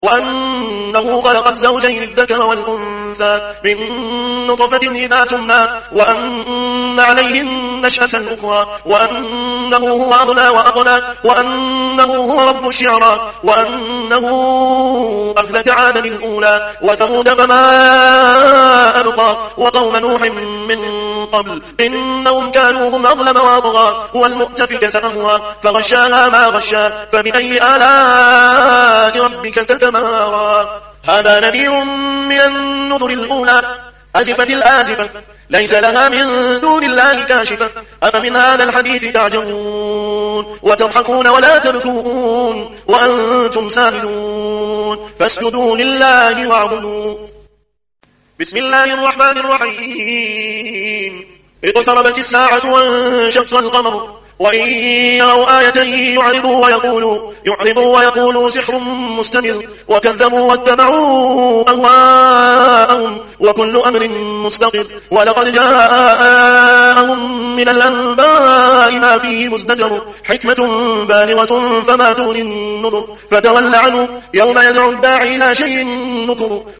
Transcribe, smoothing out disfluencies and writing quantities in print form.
وأنه خلق الزوجين الذكر والأنثى من نطفة إذا تمنى وأن عليه النشأة الأخرى وأنه هو أغنى وأقنى وأنه هو رب الشعرى وأنه أهلك عادا الأولى وثمود فما أبقى وقوم نوح من قبل إنهم كانوا هم أظلم وأطغى والمؤتفكة أهوى فغشاها ما غشى فبأي آلاء ربك تتمارى هذا نذير من النذر الأولى أزفت الآزفة ليس لها من دون الله كاشفة أفمن هذا الحديث تعجبون وتضحكون ولا تبكون وأنتم سامدون فاسجدوا لله واعبدوا بسم الله الرحمن الرحيم اقتربت الساعة وانشق القمر وإن يروا آية يعرضوا ويقولوا سحر مستمر وكذبوا واتبعوا أهواءهم وكل أمر مستقر ولقد جاءهم من الأنباء ما فيه مزدجر حكمة بالغة فما تغني النذر فتول عنه يوم يدعو الداعي إلى شيء نكر